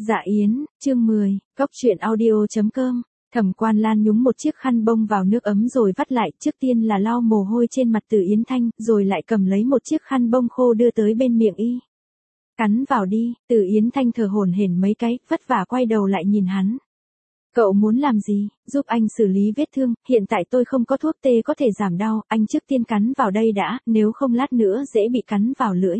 Dạ Yến, chương 10, Cóc truyện audio.com. Thẩm Quan Lan nhúng một chiếc khăn bông vào nước ấm rồi vắt lại, trước tiên là lau mồ hôi trên mặt Từ Yến Thanh, rồi lại cầm lấy một chiếc khăn bông khô đưa tới bên miệng y. Cắn vào đi. Từ Yến Thanh thở hổn hển mấy cái, vất vả quay đầu lại nhìn hắn. Cậu muốn làm gì? Giúp anh xử lý vết thương, hiện tại tôi không có thuốc tê có thể giảm đau, anh trước tiên cắn vào đây đã, nếu không lát nữa dễ bị cắn vào lưỡi.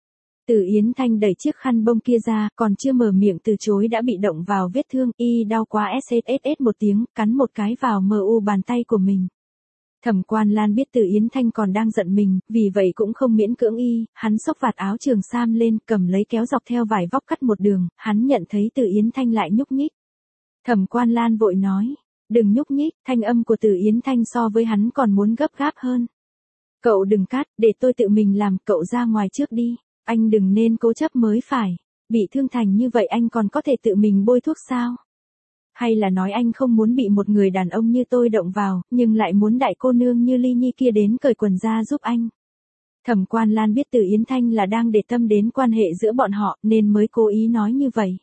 Từ Yến Thanh đẩy chiếc khăn bông kia ra, còn chưa mở miệng từ chối đã bị động vào vết thương, y đau quá sss một tiếng, cắn một cái vào mu bàn tay của mình. Thẩm Quan Lan biết Từ Yến Thanh còn đang giận mình, vì vậy cũng không miễn cưỡng y, hắn xốc vạt áo trường sam lên, cầm lấy kéo dọc theo vải vóc cắt một đường, hắn nhận thấy Từ Yến Thanh lại nhúc nhích. Thẩm Quan Lan vội nói, đừng nhúc nhích, thanh âm của Từ Yến Thanh so với hắn còn muốn gấp gáp hơn. Cậu đừng cắt, để tôi tự mình làm, cậu ra ngoài trước đi. Anh đừng nên cố chấp mới phải, bị thương thành như vậy anh còn có thể tự mình bôi thuốc sao? Hay là nói anh không muốn bị một người đàn ông như tôi động vào, nhưng lại muốn đại cô nương như Ly Nhi kia đến cởi quần ra giúp anh? Thẩm Quan Lan biết Từ Yến Thanh là đang để tâm đến quan hệ giữa bọn họ nên mới cố ý nói như vậy.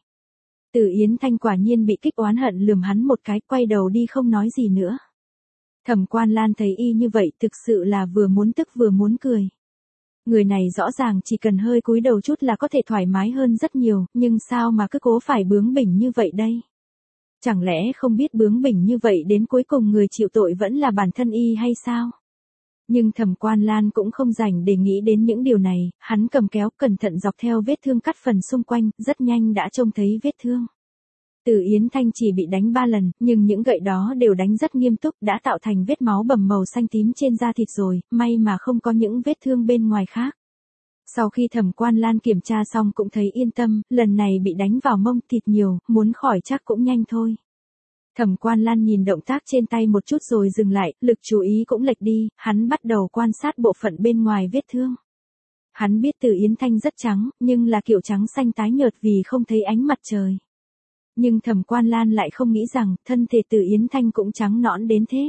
Từ Yến Thanh quả nhiên bị kích oán hận lườm hắn một cái, quay đầu đi không nói gì nữa. Thẩm Quan Lan thấy y như vậy thực sự là vừa muốn tức vừa muốn cười. Người này rõ ràng chỉ cần hơi cúi đầu chút là có thể thoải mái hơn rất nhiều, nhưng sao mà cứ cố phải bướng bỉnh như vậy đây? Chẳng lẽ không biết bướng bỉnh như vậy đến cuối cùng người chịu tội vẫn là bản thân y hay sao? Nhưng Thẩm Quan Lan cũng không rảnh để nghĩ đến những điều này, hắn cầm kéo cẩn thận dọc theo vết thương cắt phần xung quanh, rất nhanh đã trông thấy vết thương. Từ Yến Thanh chỉ bị đánh 3 lần, nhưng những gậy đó đều đánh rất nghiêm túc, đã tạo thành vết máu bầm màu xanh tím trên da thịt rồi, may mà không có những vết thương bên ngoài khác. Sau khi Thẩm Quan Lan kiểm tra xong cũng thấy yên tâm, lần này bị đánh vào mông thịt nhiều, muốn khỏi chắc cũng nhanh thôi. Thẩm Quan Lan nhìn động tác trên tay một chút rồi dừng lại, lực chú ý cũng lệch đi, hắn bắt đầu quan sát bộ phận bên ngoài vết thương. Hắn biết Từ Yến Thanh rất trắng, nhưng là kiểu trắng xanh tái nhợt vì không thấy ánh mặt trời. Nhưng Thẩm Quan Lan lại không nghĩ rằng, thân thể Từ Yến Thanh cũng trắng nõn đến thế.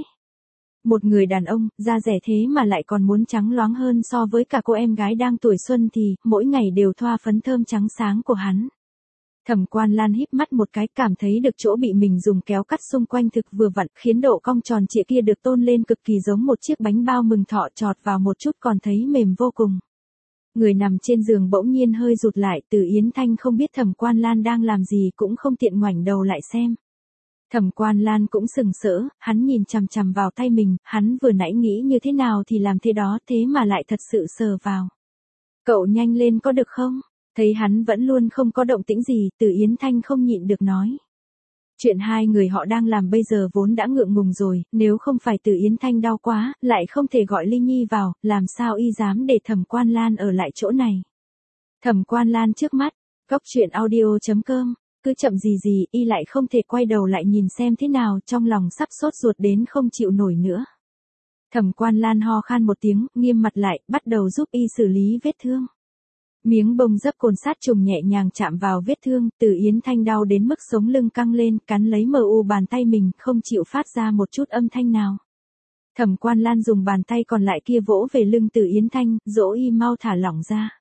Một người đàn ông, da rẻ thế mà lại còn muốn trắng loáng hơn so với cả cô em gái đang tuổi xuân thì, mỗi ngày đều thoa phấn thơm trắng sáng của hắn. Thẩm Quan Lan híp mắt một cái, cảm thấy được chỗ bị mình dùng kéo cắt xung quanh thực vừa vặn, khiến độ cong tròn trịa kia được tôn lên cực kỳ giống một chiếc bánh bao mừng thọ, chọt vào một chút còn thấy mềm vô cùng. Người nằm trên giường bỗng nhiên hơi rụt lại, Từ Yến Thanh không biết Thẩm Quan Lan đang làm gì cũng không tiện ngoảnh đầu lại xem. Thẩm Quan Lan cũng sừng sỡ, hắn nhìn chằm chằm vào tay mình, hắn vừa nãy nghĩ như thế nào thì làm thế đó, thế mà lại thật sự sờ vào. Cậu nhanh lên có được không? Thấy hắn vẫn luôn không có động tĩnh gì, Từ Yến Thanh không nhịn được nói. Chuyện hai người họ đang làm bây giờ vốn đã ngượng ngùng rồi, nếu không phải Từ Yến Thanh đau quá, lại không thể gọi Ly Nhi vào, làm sao y dám để Thẩm Quan Lan ở lại chỗ này. Thẩm Quan Lan trước mắt, Cóc truyện audio.com, cứ chậm gì y lại không thể quay đầu lại nhìn xem thế nào, trong lòng sắp sốt ruột đến không chịu nổi nữa. Thẩm Quan Lan ho khan một tiếng, nghiêm mặt lại, bắt đầu giúp y xử lý vết thương. Miếng bông dấp cồn sát trùng nhẹ nhàng chạm vào vết thương, Từ Yến Thanh đau đến mức sống lưng căng lên, cắn lấy mu bàn tay mình, không chịu phát ra một chút âm thanh nào. Thẩm Quan Lan dùng bàn tay còn lại kia vỗ về lưng Từ Yến Thanh, dỗ y mau thả lỏng ra.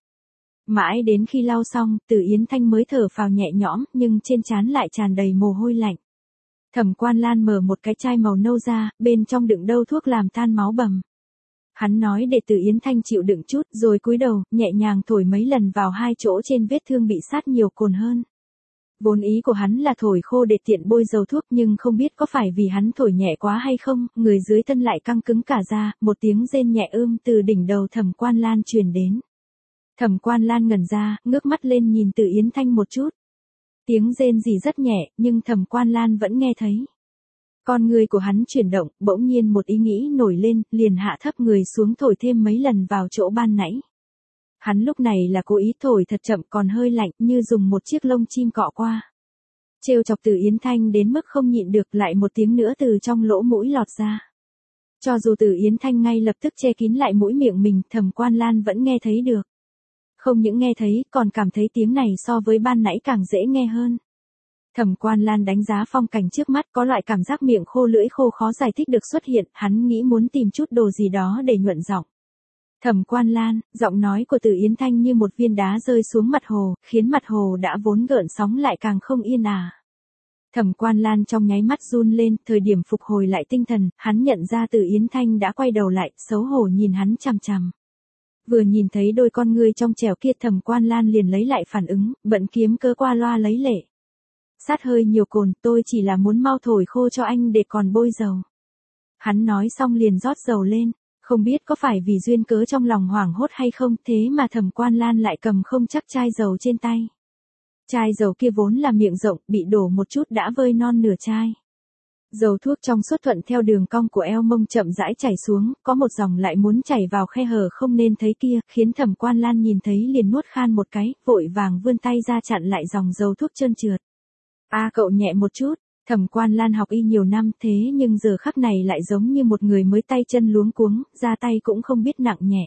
Mãi đến khi lau xong, Từ Yến Thanh mới thở phào nhẹ nhõm, nhưng trên trán lại tràn đầy mồ hôi lạnh. Thẩm Quan Lan mở một cái chai màu nâu ra, bên trong đựng đâu thuốc làm tan máu bầm. Hắn nói để Từ Yến Thanh chịu đựng chút, rồi cúi đầu, nhẹ nhàng thổi mấy lần vào hai chỗ trên vết thương bị sát nhiều cồn hơn. Vốn ý của hắn là thổi khô để tiện bôi dầu thuốc, nhưng không biết có phải vì hắn thổi nhẹ quá hay không, người dưới thân lại căng cứng cả ra, một tiếng rên nhẹ từ đỉnh đầu Thẩm Quan Lan truyền đến. Thẩm Quan Lan ngẩn ra, ngước mắt lên nhìn Từ Yến Thanh một chút. Tiếng rên rỉ rất nhẹ, nhưng Thẩm Quan Lan vẫn nghe thấy. Con người của hắn chuyển động, bỗng nhiên một ý nghĩ nổi lên, liền hạ thấp người xuống thổi thêm mấy lần vào chỗ ban nãy. Hắn lúc này là cố ý thổi thật chậm còn hơi lạnh, như dùng một chiếc lông chim cọ qua. Trêu chọc Từ Yến Thanh đến mức không nhịn được, lại một tiếng nữa từ trong lỗ mũi lọt ra. Cho dù Từ Yến Thanh ngay lập tức che kín lại mũi miệng mình, Thẩm Quan Lan vẫn nghe thấy được. Không những nghe thấy, còn cảm thấy tiếng này so với ban nãy càng dễ nghe hơn. Thẩm Quan Lan đánh giá phong cảnh trước mắt, có loại cảm giác miệng khô lưỡi khô khó giải thích được xuất hiện, hắn nghĩ muốn tìm chút đồ gì đó để nhuận giọng. Thẩm Quan Lan, giọng nói của Từ Yến Thanh như một viên đá rơi xuống mặt hồ, khiến mặt hồ đã vốn gợn sóng lại càng không yên ả. Thẩm Quan Lan trong nháy mắt run lên, thời điểm phục hồi lại tinh thần, hắn nhận ra Từ Yến Thanh đã quay đầu lại, xấu hổ nhìn hắn chằm chằm. Vừa nhìn thấy đôi con ngươi trong trẻo kia, Thẩm Quan Lan liền lấy lại phản ứng, bận kiếm cớ qua loa lấy lệ. Sát hơi nhiều cồn, tôi chỉ là muốn mau thổi khô cho anh để còn bôi dầu. Hắn nói xong liền rót dầu lên, không biết có phải vì duyên cớ trong lòng hoảng hốt hay không, thế mà Thẩm Quan Lan lại cầm không chắc chai dầu trên tay. Chai dầu kia vốn là miệng rộng, bị đổ một chút đã vơi non nửa chai. Dầu thuốc trong suốt thuận theo đường cong của eo mông chậm rãi chảy xuống, có một dòng lại muốn chảy vào khe hở không nên thấy kia, khiến Thẩm Quan Lan nhìn thấy liền nuốt khan một cái, vội vàng vươn tay ra chặn lại dòng dầu thuốc trơn trượt. Cậu nhẹ một chút. Thẩm Quan Lan học y nhiều năm thế nhưng giờ khắc này lại giống như một người mới tay chân luống cuống, ra tay cũng không biết nặng nhẹ.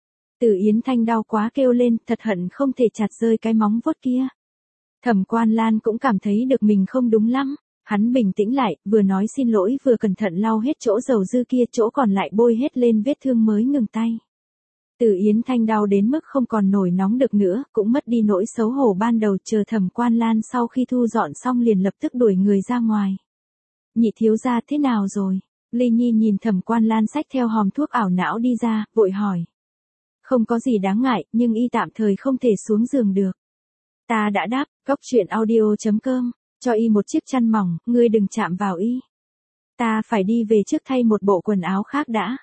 Từ Yến Thanh đau quá kêu lên, thật hận không thể chặt rơi cái móng vuốt kia. Thẩm Quan Lan cũng cảm thấy được mình không đúng lắm. Hắn bình tĩnh lại, vừa nói xin lỗi vừa cẩn thận lau hết chỗ dầu dư kia, chỗ còn lại bôi hết lên vết thương mới ngừng tay. Từ Yến Thanh đau đến mức không còn nổi nóng được nữa, cũng mất đi nỗi xấu hổ ban đầu, chờ Thẩm Quan Lan sau khi thu dọn xong liền lập tức đuổi người ra ngoài. Nhị thiếu gia thế nào rồi? Ly Nhi nhìn Thẩm Quan Lan xách theo hòm thuốc ảo não đi ra, vội hỏi. Không có gì đáng ngại, nhưng y tạm thời không thể xuống giường được. Ta đã đáp, goctruyện.audio.com, cho y một chiếc chăn mỏng, ngươi đừng chạm vào y. Ta phải đi về trước thay một bộ quần áo khác đã.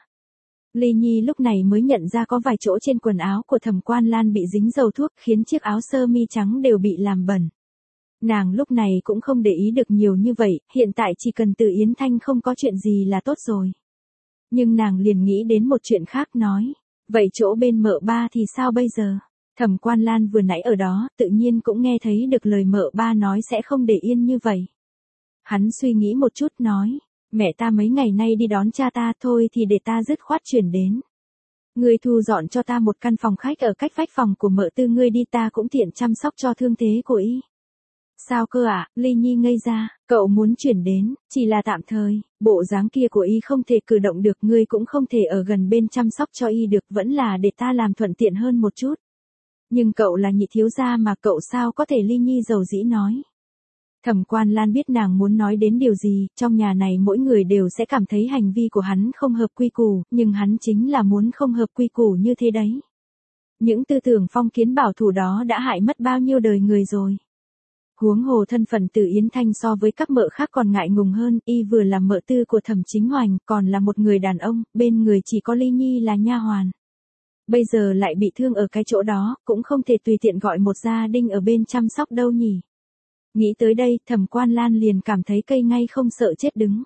Ly Nhi lúc này mới nhận ra có vài chỗ trên quần áo của Thẩm Quan Lan bị dính dầu thuốc, khiến chiếc áo sơ mi trắng đều bị làm bẩn. Nàng lúc này cũng không để ý được nhiều như vậy, hiện tại chỉ cần Từ Yến Thanh không có chuyện gì là tốt rồi. Nhưng nàng liền nghĩ đến một chuyện khác nói, vậy chỗ bên mợ ba thì sao bây giờ? Thẩm Quan Lan vừa nãy ở đó, tự nhiên cũng nghe thấy được lời mợ ba nói sẽ không để yên như vậy. Hắn suy nghĩ một chút nói, mẹ ta mấy ngày nay đi đón cha ta, thôi thì để ta dứt khoát chuyển đến. Ngươi thu dọn cho ta một căn phòng khách ở cách vách phòng của mợ tư ngươi đi, ta cũng tiện chăm sóc cho thương thế của y. Sao cơ ạ? Ly Nhi ngây ra, cậu muốn chuyển đến, chỉ là tạm thời, bộ dáng kia của y không thể cử động được, ngươi cũng không thể ở gần bên chăm sóc cho y được, vẫn là để ta làm thuận tiện hơn một chút. Nhưng cậu là nhị thiếu gia mà, cậu sao có thể? Ly Nhi dầu dĩ nói. Thẩm Quan Lan biết nàng muốn nói đến điều gì, trong nhà này mỗi người đều sẽ cảm thấy hành vi của hắn không hợp quy củ, nhưng hắn chính là muốn không hợp quy củ như thế đấy. Những tư tưởng phong kiến bảo thủ đó đã hại mất bao nhiêu đời người rồi. Huống hồ thân phận Từ Yến Thanh so với các mợ khác còn ngại ngùng hơn, y vừa là mợ tư của Thẩm Chính Hoành, còn là một người đàn ông, bên người chỉ có Ly Nhi là nha hoàn. Bây giờ lại bị thương ở cái chỗ đó, cũng không thể tùy tiện gọi một gia đình ở bên chăm sóc đâu nhỉ. Nghĩ tới đây, Thẩm Quan Lan liền cảm thấy cây ngay không sợ chết đứng.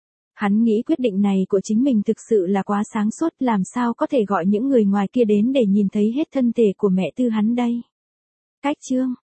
Hắn nghĩ quyết định này của chính mình thực sự là quá sáng suốt, làm sao có thể gọi những người ngoài kia đến để nhìn thấy hết thân thể của mẹ tư hắn đây. Cách chương